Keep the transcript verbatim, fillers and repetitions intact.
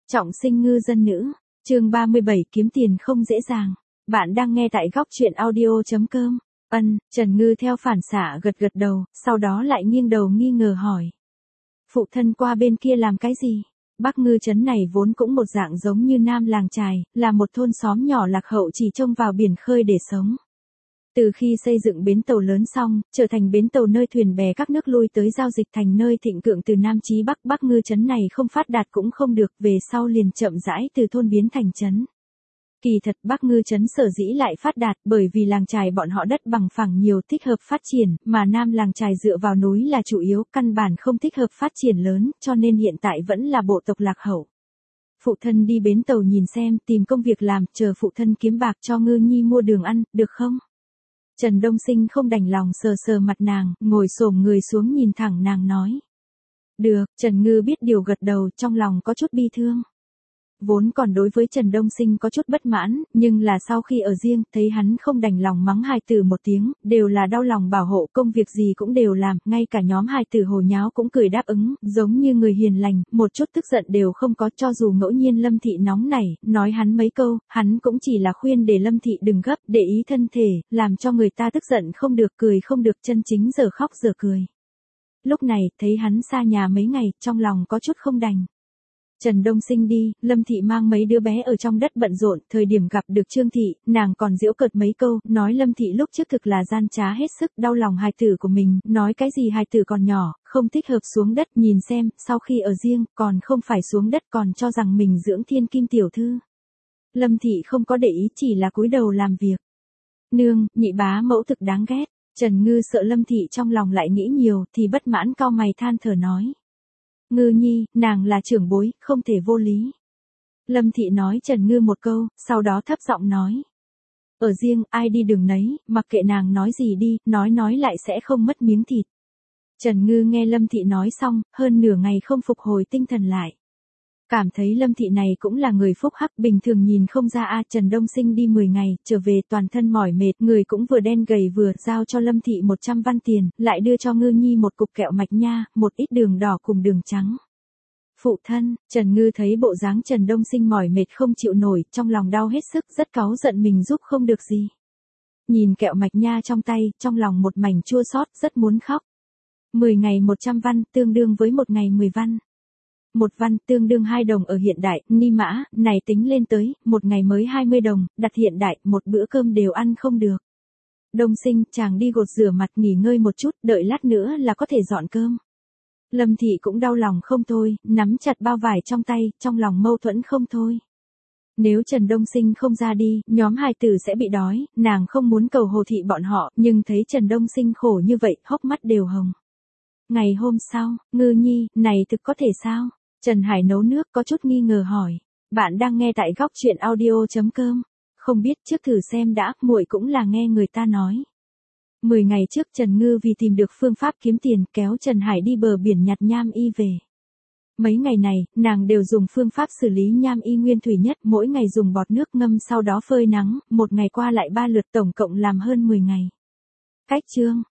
Trọng sinh ngư dân nữ, chương ba mươi bảy kiếm tiền không dễ dàng. Bạn đang nghe tại góc truyện audio chấm com. Ân, Trần Ngư theo phản xạ gật gật đầu, sau đó lại nghiêng đầu nghi ngờ hỏi. Phụ thân qua bên kia làm cái gì? Bắc Ngư trấn này vốn cũng một dạng giống như Nam Làng Chài, là một thôn xóm nhỏ lạc hậu chỉ trông vào biển khơi để sống. Từ khi xây dựng bến tàu lớn xong, trở thành bến tàu nơi thuyền bè các nước lui tới giao dịch thành nơi thịnh vượng từ Nam chí Bắc. Bắc Ngư trấn này không phát đạt cũng không được, về sau liền chậm rãi từ thôn biến thành trấn. Kỳ thật Bắc Ngư trấn sở dĩ lại phát đạt bởi vì Làng Chài bọn họ đất bằng phẳng nhiều thích hợp phát triển, mà Nam Làng Chài dựa vào núi là chủ yếu, căn bản không thích hợp phát triển lớn, cho nên hiện tại vẫn là bộ tộc lạc hậu. Phụ thân đi bến tàu nhìn xem, tìm công việc làm, chờ phụ thân kiếm bạc cho Ngư Nhi mua đường ăn, được không? Trần Đông Sinh không đành lòng sờ sờ mặt nàng, ngồi xổm người xuống nhìn thẳng nàng nói. Được, Trần Ngư biết điều gật đầu, trong lòng có chút bi thương. Vốn còn đối với Trần Đông Sinh có chút bất mãn, nhưng là sau khi ở riêng, thấy hắn không đành lòng mắng hài tử một tiếng, đều là đau lòng bảo hộ, công việc gì cũng đều làm, ngay cả nhóm hài tử hồ nháo cũng cười đáp ứng, giống như người hiền lành, một chút tức giận đều không có. Cho dù ngẫu nhiên Lâm Thị nóng nảy, nói hắn mấy câu, hắn cũng chỉ là khuyên để Lâm Thị đừng gấp, để ý thân thể, làm cho người ta tức giận không được, cười không được, chân chính giờ khóc giờ cười. Lúc này, thấy hắn xa nhà mấy ngày, trong lòng có chút không đành. Trần Đông Sinh đi, Lâm Thị mang mấy đứa bé ở trong đất bận rộn, thời điểm gặp được Trương Thị, nàng còn giễu cợt mấy câu, nói Lâm Thị lúc trước thực là gian trá hết sức, đau lòng hài tử của mình, nói cái gì hài tử còn nhỏ, không thích hợp xuống đất, nhìn xem, sau khi ở riêng, còn không phải xuống đất, còn cho rằng mình dưỡng thiên kim tiểu thư. Lâm Thị không có để ý, chỉ là cúi đầu làm việc. Nương, nhị bá mẫu thực đáng ghét. Trần Ngư sợ Lâm Thị trong lòng lại nghĩ nhiều, thì bất mãn cau mày than thở nói. Ngư Nhi, nàng là trưởng bối, không thể vô lý. Lâm Thị nói Trần Ngư một câu, sau đó thấp giọng nói. Ở riêng, ai đi đường nấy, mặc kệ nàng nói gì đi, nói nói lại sẽ không mất miếng thịt. Trần Ngư nghe Lâm Thị nói xong, hơn nửa ngày không phục hồi tinh thần lại. Cảm thấy Lâm Thị này cũng là người phúc hắc, bình thường nhìn không ra a. Trần Đông Sinh đi mười ngày, trở về toàn thân mỏi mệt, người cũng vừa đen gầy vừa, giao cho Lâm Thị một trăm văn tiền, lại đưa cho Ngư Nhi một cục kẹo mạch nha, một ít đường đỏ cùng đường trắng. Phụ thân, Trần Ngư thấy bộ dáng Trần Đông Sinh mỏi mệt không chịu nổi, trong lòng đau hết sức, rất cáu giận mình giúp không được gì. Nhìn kẹo mạch nha trong tay, trong lòng một mảnh chua xót, rất muốn khóc. mười ngày một trăm văn, tương đương với một ngày mười văn. Một văn tương đương hai đồng ở hiện đại, ni mã, này tính lên tới, một ngày mới hai mươi đồng, đặt hiện đại, một bữa cơm đều ăn không được. Đông Sinh, chàng đi gột rửa mặt nghỉ ngơi một chút, đợi lát nữa là có thể dọn cơm. Lâm Thị cũng đau lòng không thôi, nắm chặt bao vải trong tay, trong lòng mâu thuẫn không thôi. Nếu Trần Đông Sinh không ra đi, nhóm hài tử sẽ bị đói, nàng không muốn cầu Hồ Thị bọn họ, nhưng thấy Trần Đông Sinh khổ như vậy, hốc mắt đều hồng. Ngày hôm sau, Ngư Nhi, này thực có thể sao? Trần Hải nấu nước có chút nghi ngờ hỏi. Bạn đang nghe tại góc truyện audio chấm com. Không biết, trước thử xem đã, muội cũng là nghe người ta nói. Mười ngày trước Trần Ngư vì tìm được phương pháp kiếm tiền, kéo Trần Hải đi bờ biển nhặt nham y về. Mấy ngày này, nàng đều dùng phương pháp xử lý nham y nguyên thủy nhất, mỗi ngày dùng bọt nước ngâm sau đó phơi nắng, một ngày qua lại ba lượt, tổng cộng làm hơn mười ngày. Cách chương,